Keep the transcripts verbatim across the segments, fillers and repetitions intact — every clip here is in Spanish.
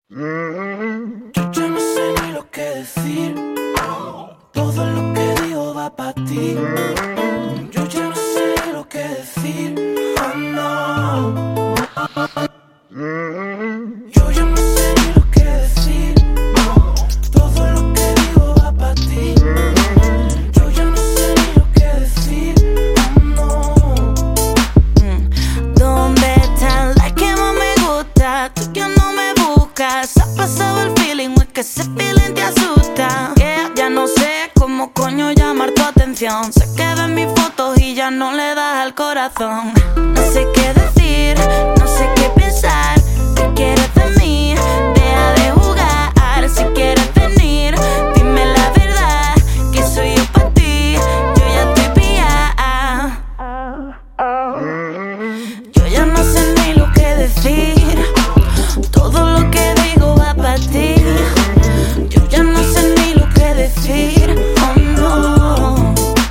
Yo ya no sé ni lo que decir. Todo lo que digo va pa' ti. Yo ya no sé ni lo que decir. Oh no. Yo ya no sé ni lo que decir. Todo lo que digo va pa' ti. Yo ya no sé ni lo que decir. Oh no. ¿Dónde está la que más me gusta? Tú que no me buscas. Ha pasado el feeling o es que ese feeling te asusta. Yeah, ya no sé cómo coño llamar tu atención. Se queda en mis fotos y ya no le das al corazón. No sé qué decir, no sé qué pensar. ¿Qué quieres de mí? Deja de jugar. Si quieres venir, dime la verdad, que soy yo pa' ti. Yo ya estoy pillada. Yo ya no sé ni lo que decir. Todo lo que digo va pa' ti. Yo ya no sé ni lo que decir. Oh no.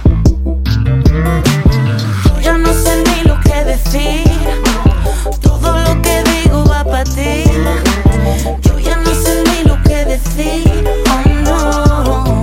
Yo ya no sé ni lo que decir. Todo lo que digo va pa' ti. Yo ya no sé ni lo que decir. Oh no.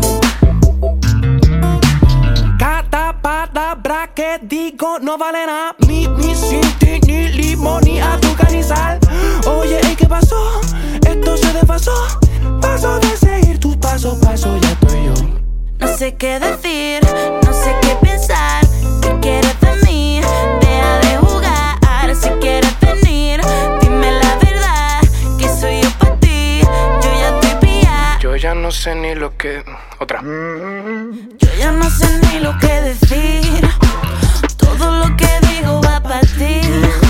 Cada palabra que digo no vale nada. Ni, ni sin ti, ni limón, ni azúcar, ni sal. Oye, ¿y qué pasó? Esto se desfasó. Paso de seguir tus pasos, paso ya estoy yo. No sé qué decir, no sé qué pensar. ¿Qué quieres de mí? Deja de jugar. Si quieres venir, dime la verdad, que soy yo pa' ti. Yo ya estoy pillada. Yo ya no sé ni lo que... Otra. Yo ya no sé ni lo que decir. Todo lo que digo va pa' ti.